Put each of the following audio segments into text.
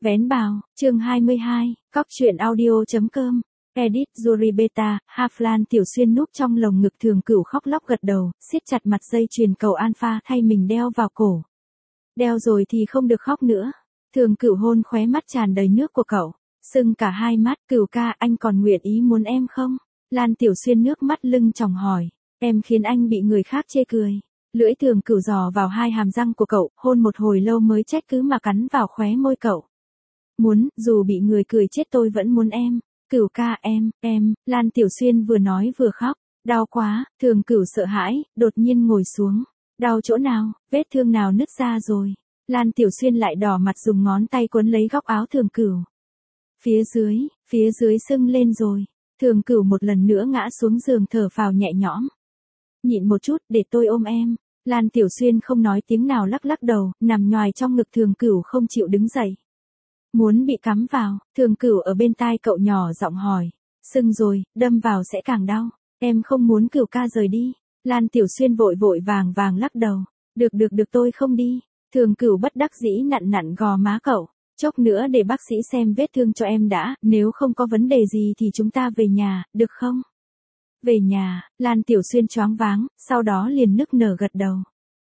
Vén bào, chương 22, cóc truyện audio.com, edit Yuri Beta, Haflan Tiểu Xuyên núp trong lồng ngực Thường Cửu khóc lóc gật đầu, siết chặt mặt dây chuyền cầu alpha thay mình đeo vào cổ. Đeo rồi thì không được khóc nữa. Thường Cửu hôn khóe mắt tràn đầy nước của cậu, sưng cả hai mắt. Cửu ca, anh còn nguyện ý muốn em không? Lan Tiểu Xuyên nước mắt lưng tròng hỏi. Em khiến anh bị người khác chê cười. Lưỡi Thường Cửu giò vào hai hàm răng của cậu, hôn một hồi lâu mới trách cứ mà cắn vào khóe môi cậu. Muốn, dù bị người cười chết tôi vẫn muốn em. Cửu ca em, Lan Tiểu Xuyên vừa nói vừa khóc. Đau quá, Thường Cửu sợ hãi, đột nhiên ngồi xuống. Đau chỗ nào, vết thương nào nứt ra rồi. Lan Tiểu Xuyên lại đỏ mặt dùng ngón tay quấn lấy góc áo Thường Cửu. Phía dưới sưng lên rồi. Thường Cửu một lần nữa ngã xuống giường thở phào nhẹ nhõm. Nhịn một chút, để tôi ôm em. Lan Tiểu Xuyên không nói tiếng nào lắc lắc đầu, nằm nhoài trong ngực Thường Cửu không chịu đứng dậy. Muốn bị cắm vào, Thường Cửu ở bên tai cậu nhỏ giọng hỏi. Sưng rồi, đâm vào sẽ càng đau. Em không muốn Cửu ca rời đi. Lan Tiểu Xuyên vội vàng lắc đầu. Được tôi không đi. Thường Cửu bất đắc dĩ nặn gò má cậu. Chốc nữa để bác sĩ xem vết thương cho em đã, nếu không có vấn đề gì thì chúng ta về nhà, được không? Về nhà, Lan Tiểu Xuyên choáng váng, sau đó liền nức nở gật đầu.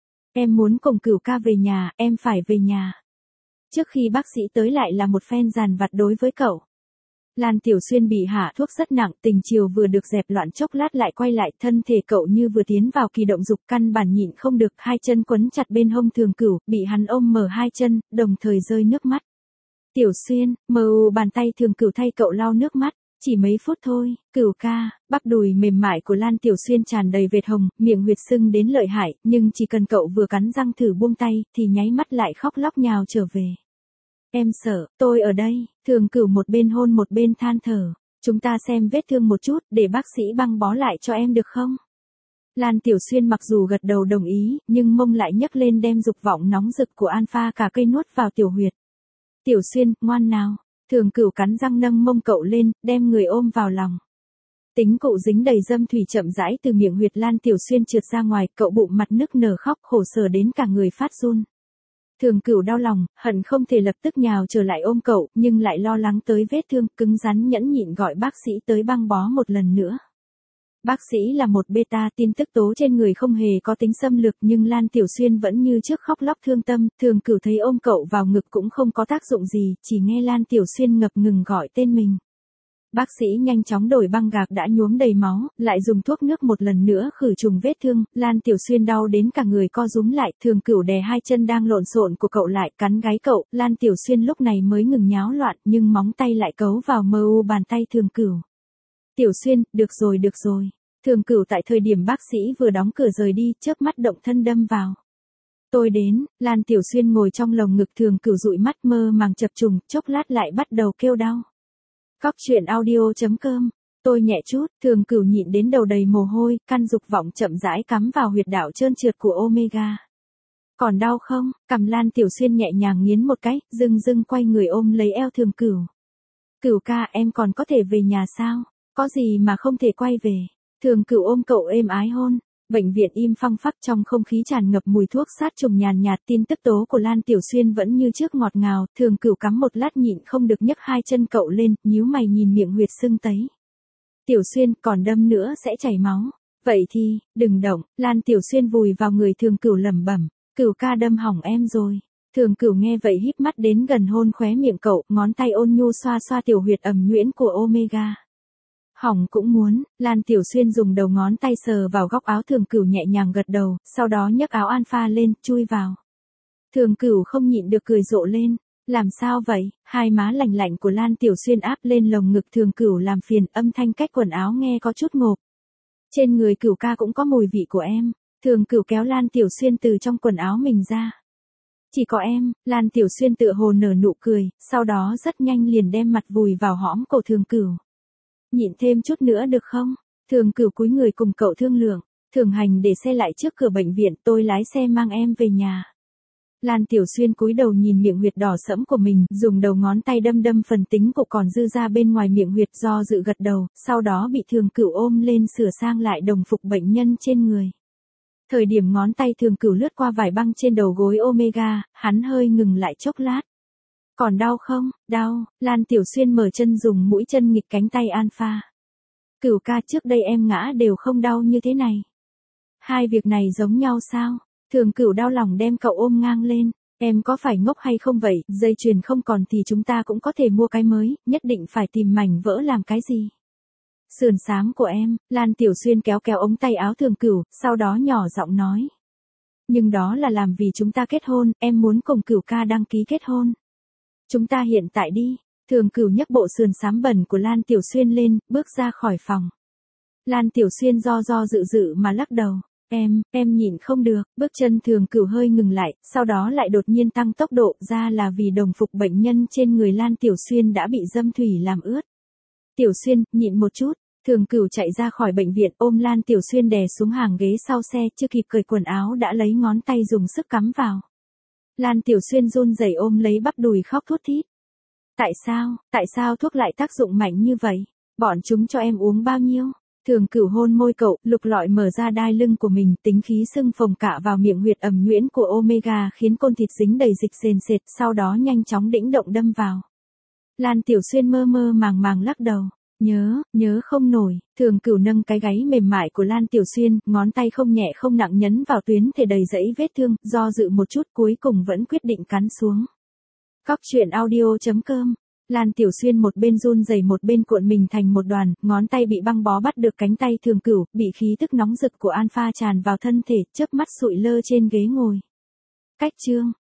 Em muốn cùng Cửu ca về nhà, em phải về nhà. Trước khi bác sĩ tới lại là một phen dàn vặt đối với cậu. Lan Tiểu Xuyên bị hạ thuốc rất nặng, tình chiều vừa được dẹp loạn chốc lát lại quay lại, thân thể cậu như vừa tiến vào kỳ động dục, căn bản nhịn không được, hai chân quấn chặt bên hông Thường Cửu, bị hắn ôm mở hai chân, đồng thời rơi nước mắt. Tiểu Xuyên, bàn tay Thường Cửu thay cậu lau nước mắt. Chỉ mấy phút thôi, Cửu ca, bắp đùi mềm mại của Lan Tiểu Xuyên tràn đầy vệt hồng, miệng huyệt sưng đến lợi hại, nhưng chỉ cần cậu vừa cắn răng thử buông tay, thì nháy mắt lại khóc lóc nhào trở về. Em sợ, tôi ở đây. Thường Cửu một bên hôn một bên than thở. Chúng ta xem vết thương một chút, để bác sĩ băng bó lại cho em được không? Lan Tiểu Xuyên mặc dù gật đầu đồng ý, nhưng mông lại nhấc lên đem dục vọng nóng rực của alpha cả cây nuốt vào tiểu huyệt. Tiểu Xuyên, ngoan nào. Thường Cửu cắn răng nâng mông cậu lên, đem người ôm vào lòng. Tính cụ dính đầy dâm thủy chậm rãi từ miệng huyệt Lan Tiểu Xuyên trượt ra ngoài, cậu bụng mặt nức nở khóc khổ sở đến cả người phát run. Thường Cửu đau lòng, hận không thể lập tức nhào trở lại ôm cậu, nhưng lại lo lắng tới vết thương, cứng rắn nhẫn nhịn gọi bác sĩ tới băng bó một lần nữa. Bác sĩ là một beta, tin tức tố trên người không hề có tính xâm lược, nhưng Lan Tiểu Xuyên vẫn như trước khóc lóc thương tâm. Thường Cửu thấy ôm cậu vào ngực cũng không có tác dụng gì, chỉ nghe Lan Tiểu Xuyên ngập ngừng gọi tên mình. Bác sĩ nhanh chóng đổi băng gạc đã nhuốm đầy máu, lại dùng thuốc nước một lần nữa khử trùng vết thương. Lan Tiểu Xuyên đau đến cả người co rúm lại. Thường Cửu đè hai chân đang lộn xộn của cậu lại, cắn gáy cậu. Lan Tiểu Xuyên lúc này mới ngừng nháo loạn, nhưng móng tay lại cấu vào bàn tay Thường Cửu. Tiểu Xuyên, được rồi. Thường Cửu tại thời điểm bác sĩ vừa đóng cửa rời đi, chớp mắt động thân đâm vào. Tôi đến. Lan Tiểu Xuyên ngồi trong lồng ngực Thường Cửu dụi mắt mơ màng chập trùng, chốc lát lại bắt đầu kêu đau. Cóc truyện audio.com, tôi nhẹ chút. Thường Cửu nhịn đến đầu đầy mồ hôi, căn dục vọng chậm rãi cắm vào huyệt đạo trơn trượt của Omega. Còn đau không? Cằm Lan Tiểu Xuyên nhẹ nhàng nghiến một cái, dưng quay người ôm lấy eo Thường Cửu. Cửu ca, em còn có thể về nhà sao? Có gì mà không thể quay về? Thường Cửu ôm cậu êm ái hôn. Bệnh viện im phăng phắc, trong không khí tràn ngập mùi thuốc sát trùng nhàn nhạt. Tin tức tố của Lan Tiểu Xuyên vẫn như trước ngọt ngào. Thường Cửu cắm một lát nhịn không được nhấc hai chân cậu lên, nhíu mày nhìn miệng huyệt sưng tấy. Tiểu Xuyên, còn đâm nữa sẽ chảy máu. Vậy thì, đừng động. Lan Tiểu Xuyên vùi vào người Thường Cửu lẩm bẩm. Cửu ca đâm hỏng em rồi. Thường Cửu nghe vậy híp mắt đến gần hôn khóe miệng cậu, ngón tay ôn nhu xoa xoa tiểu huyệt ẩm nhuyễn của Omega. Hỏng cũng muốn. Lan Tiểu Xuyên dùng đầu ngón tay sờ vào góc áo Thường Cửu nhẹ nhàng gật đầu, sau đó nhấc áo alpha lên, chui vào. Thường Cửu không nhịn được cười rộ lên. Làm sao vậy? Hai má lạnh lạnh của Lan Tiểu Xuyên áp lên lồng ngực Thường Cửu làm phiền, âm thanh cách quần áo nghe có chút ngộp. Trên người Cửu ca cũng có mùi vị của em. Thường Cửu kéo Lan Tiểu Xuyên từ trong quần áo mình ra. Chỉ có em. Lan Tiểu Xuyên tựa hồ nở nụ cười, sau đó rất nhanh liền đem mặt vùi vào hõm cổ Thường Cửu. Nhịn thêm chút nữa được không? Thường Cửu cúi người cùng cậu thương lượng. Thường Hành để xe lại trước cửa bệnh viện, tôi lái xe mang em về nhà. Lan Tiểu Xuyên cúi đầu nhìn miệng huyệt đỏ sẫm của mình, dùng đầu ngón tay đâm phần tính cục còn dư ra bên ngoài miệng huyệt, do dự gật đầu, sau đó bị Thường Cửu ôm lên sửa sang lại đồng phục bệnh nhân trên người. Thời điểm ngón tay Thường Cửu lướt qua vải băng trên đầu gối Omega, hắn hơi ngừng lại chốc lát. Còn đau không? Đau, Lan Tiểu Xuyên mở chân dùng mũi chân nghịch cánh tay Alpha. Cửu ca, trước đây em ngã đều không đau như thế này. Hai việc này giống nhau sao? Thường Cửu đau lòng đem cậu ôm ngang lên. Em có phải ngốc hay không vậy, dây chuyền không còn thì chúng ta cũng có thể mua cái mới, nhất định phải tìm mảnh vỡ làm cái gì? Sườn xám của em, Lan Tiểu Xuyên kéo kéo ống tay áo Thường Cửu, sau đó nhỏ giọng nói. Nhưng đó là làm vì chúng ta kết hôn, em muốn cùng Cửu ca đăng ký kết hôn. Chúng ta hiện tại đi. Thường Cửu nhấc bộ sườn xám bẩn của Lan Tiểu Xuyên lên, bước ra khỏi phòng. Lan Tiểu Xuyên do dự dự mà lắc đầu. Em nhịn không được, bước chân Thường Cửu hơi ngừng lại, sau đó lại đột nhiên tăng tốc độ, ra là vì đồng phục bệnh nhân trên người Lan Tiểu Xuyên đã bị dâm thủy làm ướt. Tiểu Xuyên, nhịn một chút. Thường Cửu chạy ra khỏi bệnh viện, ôm Lan Tiểu Xuyên đè xuống hàng ghế sau xe, chưa kịp cởi quần áo đã lấy ngón tay dùng sức cắm vào. Lan Tiểu Xuyên run rẩy ôm lấy bắp đùi khóc thút thít. Tại sao thuốc lại tác dụng mạnh như vậy? Bọn chúng cho em uống bao nhiêu? Thường Cửu hôn môi cậu, lục lọi mở ra đai lưng của mình, tính khí sưng phồng cả vào miệng huyệt ẩm nhuyễn của Omega khiến côn thịt dính đầy dịch sền sệt, sau đó nhanh chóng đĩnh động đâm vào. Lan Tiểu Xuyên mơ màng lắc đầu. Nhớ không nổi. Thường Cửu nâng cái gáy mềm mại của Lan Tiểu Xuyên, ngón tay không nhẹ không nặng nhấn vào tuyến thể đầy dẫy vết thương, do dự một chút cuối cùng vẫn quyết định cắn xuống. Cóc truyện audio.com. Lan Tiểu Xuyên một bên run rẩy một bên cuộn mình thành một đoàn, ngón tay bị băng bó bắt được cánh tay Thường Cửu, bị khí tức nóng rực của Alpha tràn vào thân thể, chớp mắt sụi lơ trên ghế ngồi. Cách chương